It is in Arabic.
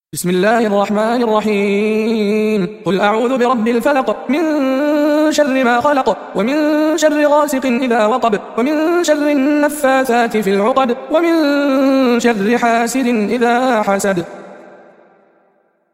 بسم الله الرحمن الرحيم. قل أعوذ برب الفلق من شر ما خلق ومن شر غاسق إذا وقب ومن شر النفاثات في العقد ومن شر حاسد إذا حسد.